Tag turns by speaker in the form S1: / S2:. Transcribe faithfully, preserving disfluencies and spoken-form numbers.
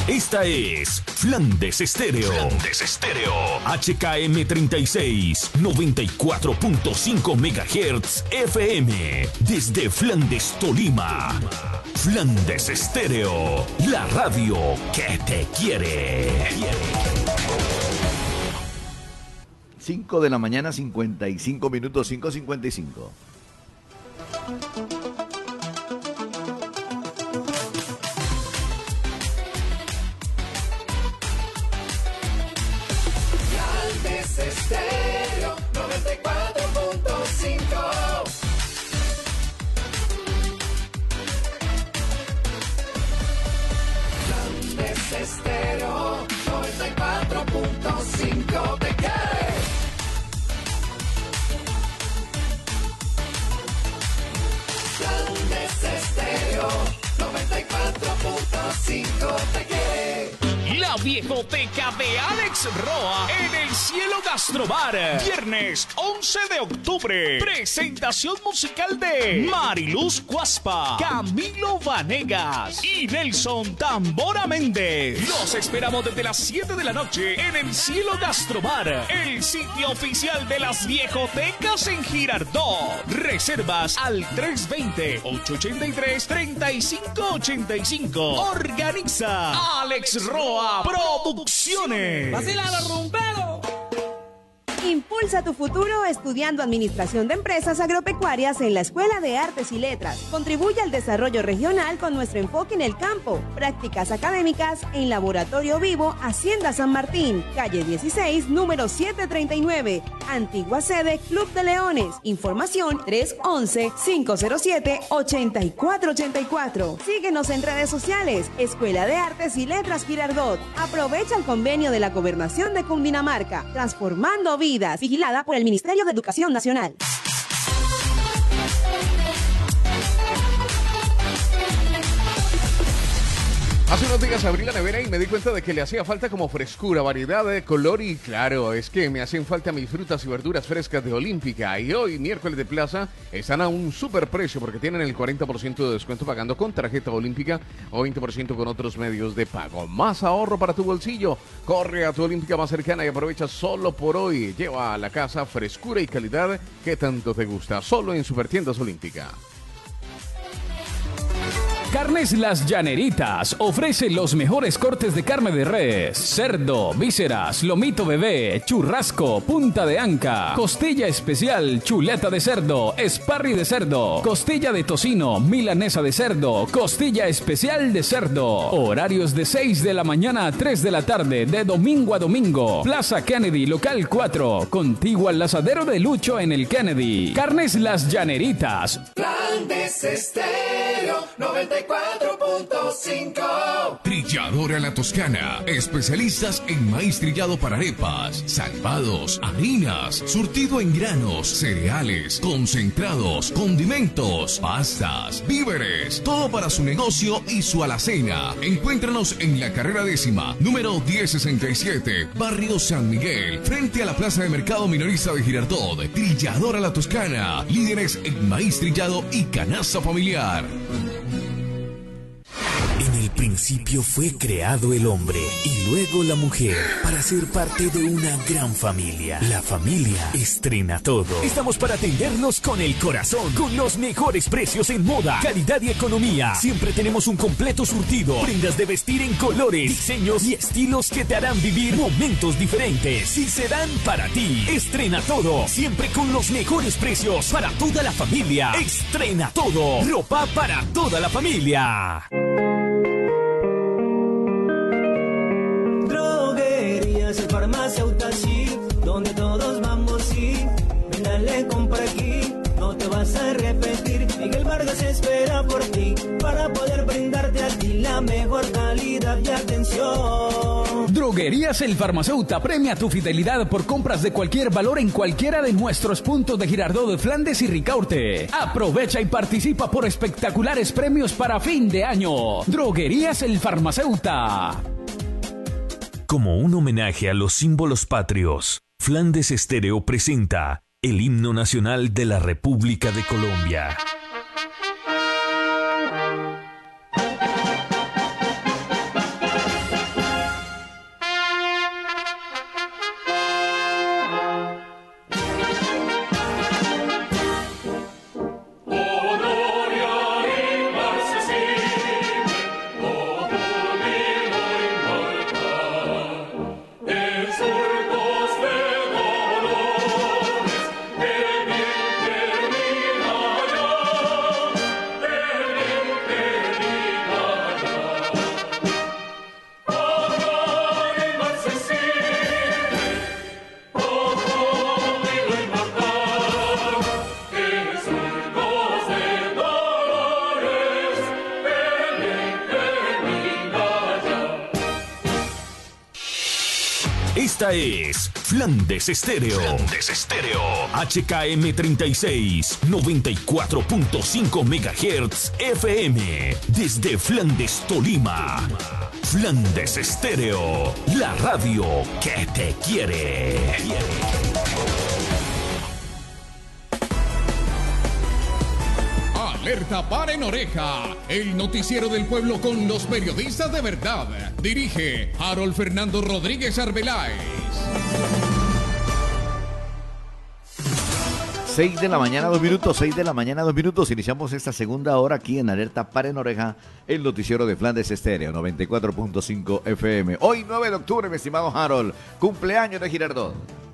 S1: Esta es Flandes Estéreo. Flandes Estéreo. H K M treinta y seis, noventa y cuatro punto cinco megahertz F M. Desde Flandes, Tolima. Flandes Estéreo. La radio que te quiere.
S2: cinco de la mañana, cincuenta y cinco minutos, cinco cincuenta y cinco.
S3: Flandes Estéreo noventa y cuatro punto cinco. Flandes Estéreo noventa y cuatro punto cinco. ¿Te quieres? Estéreo noventa y cuatro punto cinco te quiere.
S4: La viejoteca de Alex Roa en el Cielo Gastrobar. Viernes once de octubre. Presentación musical de Mariluz Cuaspa, Camilo Vanegas y Nelson Tambora Méndez. Los esperamos desde las siete de la noche en el Cielo Gastrobar, el sitio oficial de las viejotecas en Girardot. Reservas al tres dos cero, ocho ocho tres, tres cinco ocho cinco. Organiza Alex Roa Producciones.
S5: ¡Vacílalo, rumbero!
S6: Impulsa tu futuro estudiando Administración de Empresas Agropecuarias en la Escuela de Artes y Letras. Contribuye al desarrollo regional con nuestro enfoque en el campo. Prácticas académicas en Laboratorio Vivo, Hacienda San Martín, calle dieciséis, número setecientos treinta y nueve. Antigua sede Club de Leones. Información tres once, cinco cero siete, ocho cuatro ocho cuatro. Síguenos en redes sociales. Escuela de Artes y Letras Girardot. Aprovecha el convenio de la Gobernación de Cundinamarca. Transformando vidas. Vigilada por el Ministerio de Educación Nacional.
S7: Hace unos días abrí la nevera y me di cuenta de que le hacía falta como frescura, variedad de color y claro, es que me hacen falta mis frutas y verduras frescas de Olímpica y hoy, miércoles de plaza, están a un super precio porque tienen el cuarenta por ciento de descuento pagando con tarjeta Olímpica o veinte por ciento con otros medios de pago. Más ahorro para tu bolsillo. Corre a tu Olímpica más cercana y aprovecha solo por hoy. Lleva a la casa frescura y calidad que tanto te gusta, solo en Supertiendas Olímpica.
S8: Carnes Las Llaneritas ofrece los mejores cortes de carne de res, cerdo, vísceras, lomito bebé, churrasco, punta de anca, costilla especial, chuleta de cerdo, esparri de cerdo, costilla de tocino, milanesa de cerdo, costilla especial de cerdo. Horarios de seis de la mañana a tres de la tarde, de domingo a domingo. Plaza Kennedy, local cuatro, contiguo al Lazadero de Lucho en el Kennedy. Carnes Las Llaneritas.
S3: Flandes Estéreo noventa y cuatro punto cinco.
S1: Trilladora La Toscana, especialistas en maíz trillado para arepas, salvados, harinas, surtido en granos, cereales, concentrados, condimentos, pastas, víveres, todo para su negocio y su alacena. Encuéntranos en la carrera décima, número diez sesenta y siete, barrio San Miguel, frente a la plaza de mercado minorista de Girardot. Trilladora La Toscana, líderes en maíz trillado y canasta familiar.
S9: En el principio fue creado el hombre y luego la mujer para ser parte de una gran familia. La familia estrena todo. Estamos para atenderlos con el corazón, con los mejores precios en moda, calidad y economía. Siempre tenemos un completo surtido, prendas de vestir en colores, diseños y estilos que te harán vivir momentos diferentes y serán para ti. Estrena todo, siempre con los mejores precios para toda la familia. Estrena todo, ropa para toda la familia.
S10: Droguerías, el farmacéutico, sí, donde todos vamos, sí. Ven, dale, compra aquí, no te vas a repetir. Miguel Vargas espera por ti, para poder brindarte a ti la mejor calidad y atención.
S8: Droguerías El Farmacéutico premia tu fidelidad por compras de cualquier valor en cualquiera de nuestros puntos de Girardot, de Flandes y Ricaurte. Aprovecha y participa por espectaculares premios para fin de año. Droguerías El Farmacéutico.
S9: Como un homenaje a los símbolos patrios, Flandes Estéreo presenta el himno nacional de la República de Colombia. Esta es Flandes Estéreo. Flandes Estéreo. H K M treinta y seis, noventa y cuatro punto cinco megahertz F M. Desde Flandes, Tolima. Flandes Estéreo. La radio que te quiere.
S4: Alerta para en oreja, el noticiero del pueblo con los periodistas de verdad. Dirige Harold Fernando Rodríguez Arbeláez.
S2: seis de la mañana, dos minutos, seis de la mañana, dos minutos. Iniciamos esta segunda hora aquí en Alerta para en oreja, el noticiero de Flandes Estéreo, noventa y cuatro punto cinco F M. Hoy, nueve de octubre, mi estimado Harold, cumpleaños de Girardot.